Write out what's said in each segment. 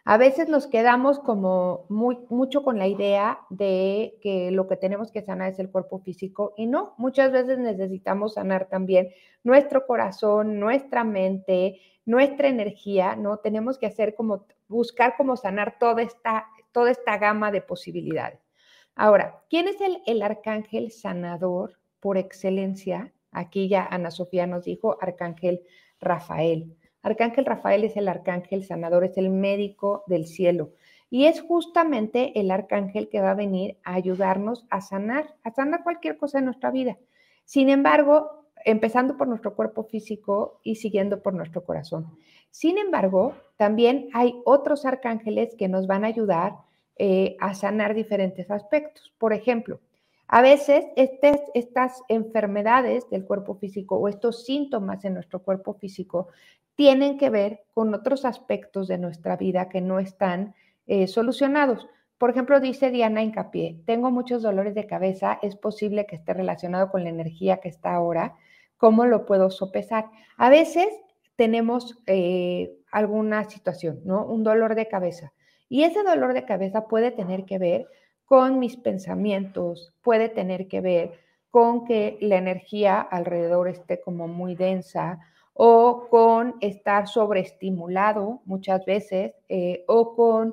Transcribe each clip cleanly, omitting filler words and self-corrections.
A veces nos quedamos como mucho con la idea de que lo que tenemos que sanar es el cuerpo físico y no, muchas veces necesitamos sanar también nuestro corazón, nuestra mente, nuestra energía, ¿no? Tenemos que hacer como, buscar cómo sanar toda esta gama de posibilidades. Ahora, ¿quién es el arcángel sanador por excelencia? Aquí ya Ana Sofía nos dijo Arcángel Rafael. Arcángel Rafael es el arcángel sanador, es el médico del cielo. Y es justamente el arcángel que va a venir a ayudarnos a sanar cualquier cosa en nuestra vida. Sin embargo, empezando por nuestro cuerpo físico y siguiendo por nuestro corazón. Sin embargo, también hay otros arcángeles que nos van a ayudar a sanar diferentes aspectos. Por ejemplo, a veces estas enfermedades del cuerpo físico o estos síntomas en nuestro cuerpo físico tienen que ver con otros aspectos de nuestra vida que no están solucionados. Por ejemplo, dice Diana Hincapié, tengo muchos dolores de cabeza, es posible que esté relacionado con la energía que está ahora, ¿cómo lo puedo sopesar? A veces tenemos alguna situación, ¿no? Un dolor de cabeza. Y ese dolor de cabeza puede tener que ver con mis pensamientos, puede tener que ver con que la energía alrededor esté como muy densa, o con estar sobreestimulado muchas veces, o con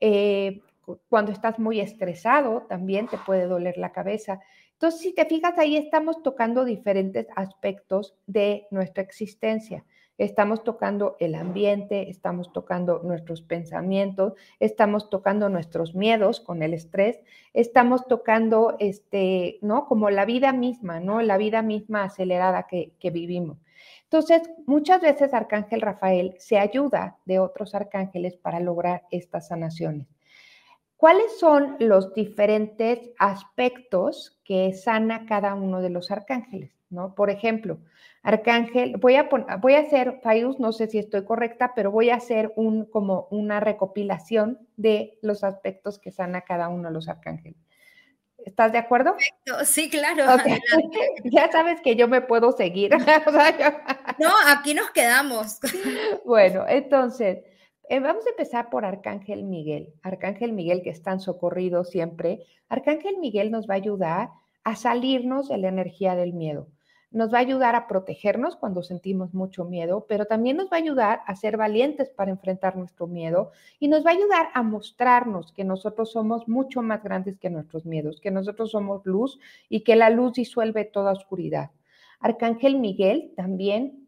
cuando estás muy estresado también te puede doler la cabeza. Entonces, si te fijas, ahí estamos tocando diferentes aspectos de nuestra existencia. Estamos tocando el ambiente, estamos tocando nuestros pensamientos, estamos tocando nuestros miedos con el estrés, estamos tocando, ¿no? Como la vida misma, ¿no? La vida misma acelerada que vivimos. Entonces, muchas veces Arcángel Rafael se ayuda de otros arcángeles para lograr estas sanaciones. ¿Cuáles son los diferentes aspectos que sana cada uno de los arcángeles? ¿No? Por ejemplo, arcángel, voy a hacer, Fayus, no sé si estoy correcta, pero voy a hacer como una recopilación de los aspectos que sana cada uno de los arcángeles. ¿Estás de acuerdo? Perfecto. Sí, claro, Okay. adelante. Ya sabes que yo me puedo seguir. O sea, No, aquí nos quedamos. Bueno, entonces, vamos a empezar por Arcángel Miguel. Arcángel Miguel, que es tan socorrido siempre. Arcángel Miguel nos va a ayudar a salirnos de la energía del miedo. Nos va a ayudar a protegernos cuando sentimos mucho miedo, pero también nos va a ayudar a ser valientes para enfrentar nuestro miedo y nos va a ayudar a mostrarnos que nosotros somos mucho más grandes que nuestros miedos, que nosotros somos luz y que la luz disuelve toda oscuridad. Arcángel Miguel también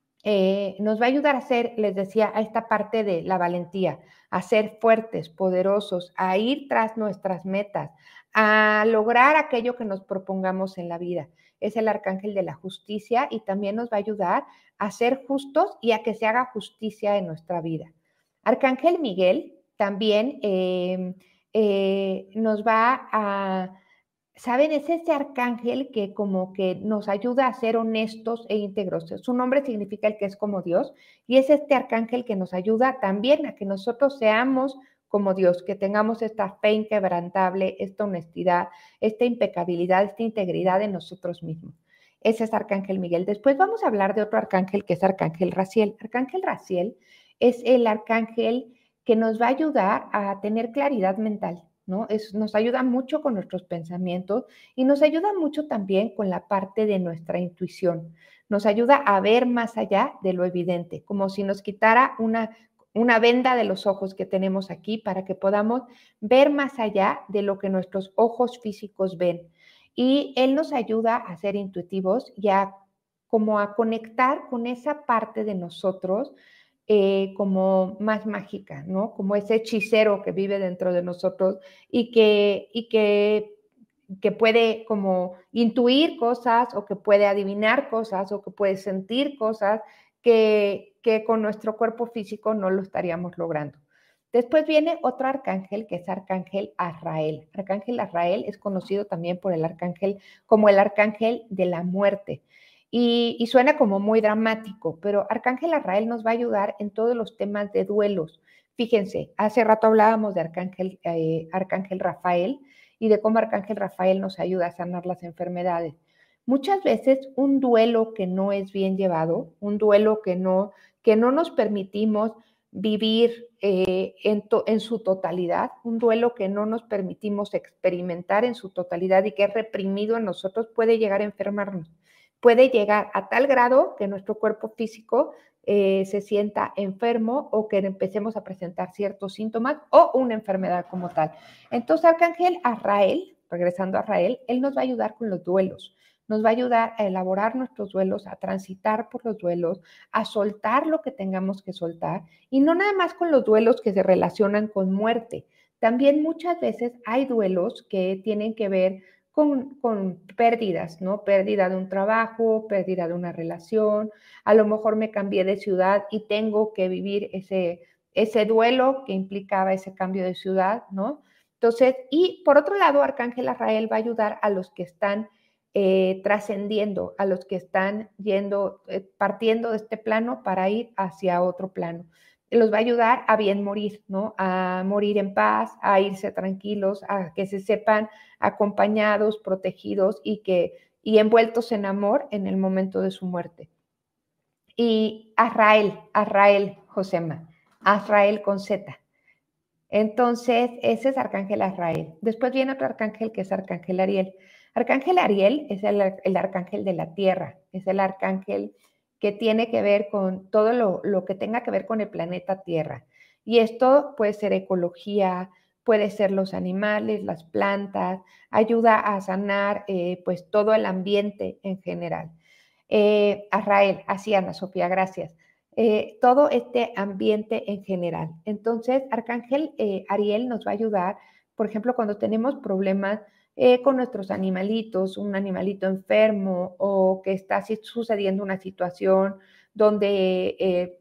nos va a ayudar a ser, les decía, a esta parte de la valentía, a ser fuertes, poderosos, a ir tras nuestras metas, a lograr aquello que nos propongamos en la vida. Es el arcángel de la justicia y también nos va a ayudar a ser justos y a que se haga justicia en nuestra vida. Arcángel Miguel también nos va a ¿saben? Es ese arcángel que como que nos ayuda a ser honestos e íntegros. Su nombre significa el que es como Dios y es este arcángel que nos ayuda también a que nosotros seamos como Dios, que tengamos esta fe inquebrantable, esta honestidad, esta impecabilidad, esta integridad en nosotros mismos. Ese es Arcángel Miguel. Después vamos a hablar de otro arcángel que es Arcángel Raciel. Arcángel Raciel es el arcángel que nos va a ayudar a tener claridad mental, ¿no? Nos ayuda mucho con nuestros pensamientos y nos ayuda mucho también con la parte de nuestra intuición. Nos ayuda a ver más allá de lo evidente, como si nos quitara una venda de los ojos que tenemos aquí para que podamos ver más allá de lo que nuestros ojos físicos ven. Y él nos ayuda a ser intuitivos y como a conectar con esa parte de nosotros como más mágica, ¿no? Como ese hechicero que vive dentro de nosotros y que puede como intuir cosas o que puede adivinar cosas o que puede sentir cosas que con nuestro cuerpo físico no lo estaríamos logrando. Después viene otro arcángel que es Arcángel Azrael. Arcángel Azrael es conocido también por el arcángel como el arcángel de la muerte. Y suena como muy dramático, pero Arcángel Azrael nos va a ayudar en todos los temas de duelos. Fíjense, hace rato hablábamos de Arcángel Rafael y de cómo Arcángel Rafael nos ayuda a sanar las enfermedades. Muchas veces un duelo que no es bien llevado, un duelo que no nos permitimos vivir en su totalidad, un duelo que no nos permitimos experimentar en su totalidad y que es reprimido en nosotros, puede llegar a enfermarnos. Puede llegar a tal grado que nuestro cuerpo físico se sienta enfermo o que empecemos a presentar ciertos síntomas o una enfermedad como tal. Entonces, Arcángel Azrael, regresando a Azrael, él nos va a ayudar con los duelos. Nos va a ayudar a elaborar nuestros duelos, a transitar por los duelos, a soltar lo que tengamos que soltar, y no nada más con los duelos que se relacionan con muerte. También muchas veces hay duelos que tienen que ver con pérdidas, ¿no? Pérdida de un trabajo, pérdida de una relación, a lo mejor me cambié de ciudad y tengo que vivir ese duelo que implicaba ese cambio de ciudad, ¿no? Entonces, y por otro lado, Arcángel Azrael va a ayudar a los que están trascendiendo, a los que están yendo, partiendo de este plano para ir hacia otro plano. Los va a ayudar a bien morir, ¿no? A morir en paz, a irse tranquilos, a que se sepan acompañados, protegidos y envueltos en amor en el momento de su muerte. Y Azrael, Josema, Azrael con Z. Entonces, ese es Arcángel Azrael. Después viene otro arcángel que es Arcángel Ariel. Arcángel Ariel es el arcángel de la tierra, es el arcángel que tiene que ver con todo lo que tenga que ver con el planeta Tierra. Y esto puede ser ecología, puede ser los animales, las plantas, ayuda a sanar pues todo el ambiente en general. Azrael, así Ana Sofía, gracias. Todo este ambiente en general. Entonces, Arcángel Ariel nos va a ayudar, por ejemplo, cuando tenemos problemas con nuestros animalitos, un animalito enfermo o que está sucediendo una situación donde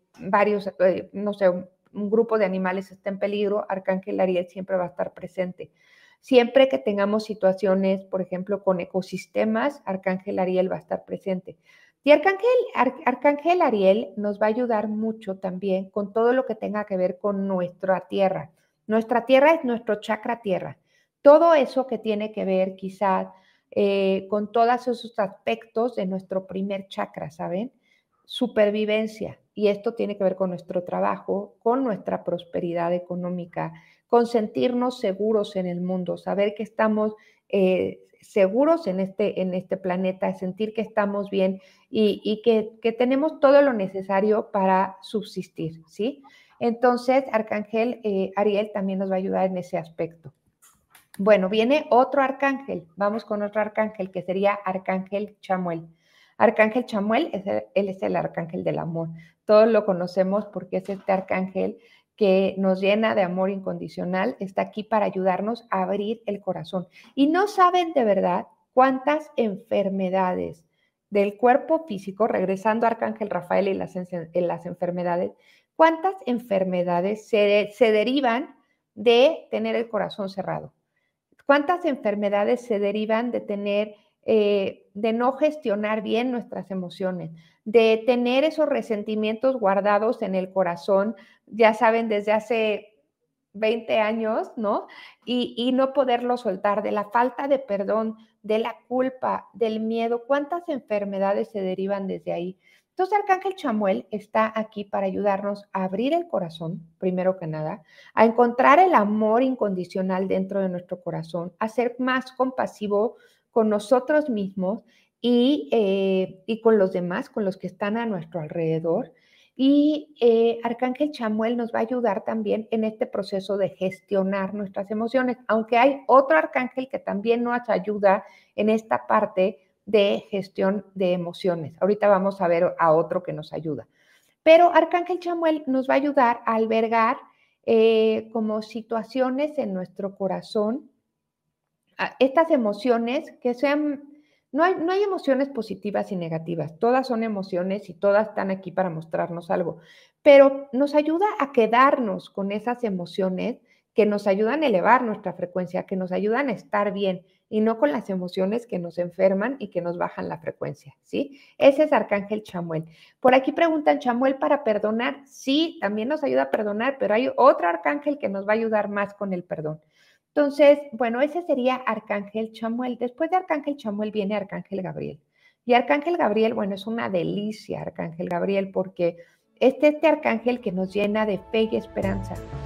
no sé, un grupo de animales está en peligro, Arcángel Ariel siempre va a estar presente. Siempre que tengamos situaciones, por ejemplo, con ecosistemas, Arcángel Ariel va a estar presente. Y Arcángel Ariel nos va a ayudar mucho también con todo lo que tenga que ver con nuestra tierra. Nuestra tierra es nuestro chakra tierra. Todo eso que tiene que ver quizás con todos esos aspectos de nuestro primer chakra, ¿saben? Supervivencia. Y esto tiene que ver con nuestro trabajo, con nuestra prosperidad económica, con sentirnos seguros en el mundo, saber que estamos seguros en este planeta, sentir que estamos bien y que tenemos todo lo necesario para subsistir, ¿sí? Entonces, Arcángel Ariel también nos va a ayudar en ese aspecto. Bueno, viene otro arcángel, vamos con otro arcángel que sería Arcángel Chamuel. Arcángel Chamuel, él es el arcángel del amor. Todos lo conocemos porque es este arcángel que nos llena de amor incondicional, está aquí para ayudarnos a abrir el corazón. Y no saben de verdad cuántas enfermedades del cuerpo físico, regresando a Arcángel Rafael y las enfermedades, cuántas enfermedades se derivan de tener el corazón cerrado. ¿Cuántas enfermedades se derivan de tener, de no gestionar bien nuestras emociones, de tener esos resentimientos guardados en el corazón, ya saben, desde hace 20 años, ¿no? Y no poderlo soltar, de la falta de perdón, de la culpa, del miedo? ¿Cuántas enfermedades se derivan desde ahí? Entonces, Arcángel Chamuel está aquí para ayudarnos a abrir el corazón, primero que nada, a encontrar el amor incondicional dentro de nuestro corazón, a ser más compasivo con nosotros mismos y con los demás, con los que están a nuestro alrededor. Y Arcángel Chamuel nos va a ayudar también en este proceso de gestionar nuestras emociones, aunque hay otro arcángel que también nos ayuda en esta parte de gestión de emociones. Ahorita vamos a ver a otro que nos ayuda. Pero Arcángel Chamuel nos va a ayudar a albergar como situaciones en nuestro corazón, estas emociones que sean, no hay emociones positivas y negativas, todas son emociones y todas están aquí para mostrarnos algo, pero nos ayuda a quedarnos con esas emociones que nos ayudan a elevar nuestra frecuencia, que nos ayudan a estar bien y no con las emociones que nos enferman y que nos bajan la frecuencia, ¿sí? Ese es Arcángel Chamuel. Por aquí preguntan, ¿Chamuel para perdonar? Sí, también nos ayuda a perdonar, pero hay otro arcángel que nos va a ayudar más con el perdón. Entonces, bueno, ese sería Arcángel Chamuel. Después de Arcángel Chamuel viene Arcángel Gabriel. Y Arcángel Gabriel, bueno, es una delicia Arcángel Gabriel porque este arcángel que nos llena de fe y esperanza.